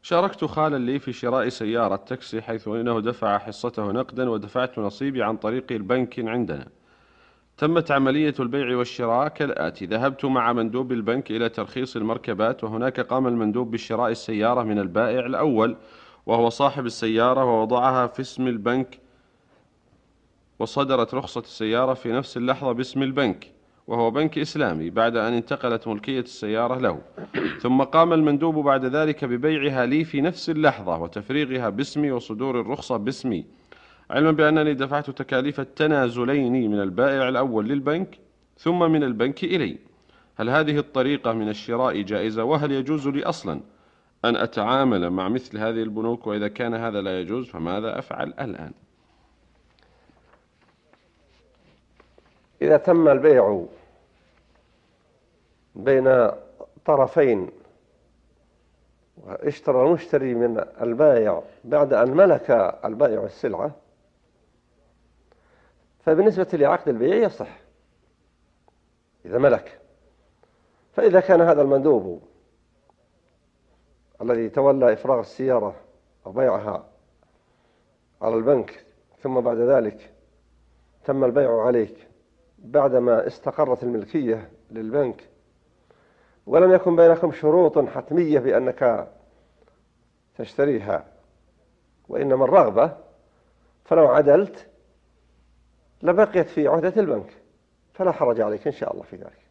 شاركت خالا لي في شراء سيارة تاكسي، حيث إنه دفع حصته نقدا ودفعت نصيبي عن طريق البنك عندنا. تمت عملية البيع والشراء كالآتي: ذهبت مع مندوب البنك إلى ترخيص المركبات، وهناك قام المندوب بشراء السيارة من البائع الأول وهو صاحب السيارة، ووضعها في اسم البنك، وصدرت رخصة السيارة في نفس اللحظة باسم البنك، وهو بنك إسلامي، بعد أن انتقلت ملكية السيارة له. ثم قام المندوب بعد ذلك ببيعها لي في نفس اللحظة وتفريغها باسمي وصدور الرخصة باسمي، علما بأنني دفعت تكاليف التنازلين من البائع الأول للبنك ثم من البنك إلي. هل هذه الطريقة من الشراء جائزة؟ وهل يجوز لي أصلا أن أتعامل مع مثل هذه البنوك؟ وإذا كان هذا لا يجوز فماذا أفعل الآن؟ إذا تم البيع بين طرفين واشترى المشتري من البائع بعد أن ملك البائع السلعة، فبالنسبة لعقد البيع يصح إذا ملك. فإذا كان هذا المندوب الذي تولى إفراغ السيارة أو بيعها على البنك ثم بعد ذلك تم البيع عليك بعدما استقرت الملكية للبنك، ولم يكن بينكم شروط حتمية بأنك تشتريها وإنما الرغبة، فلو عدلت لبقيت في عهدة البنك، فلا حرج عليك إن شاء الله في ذلك.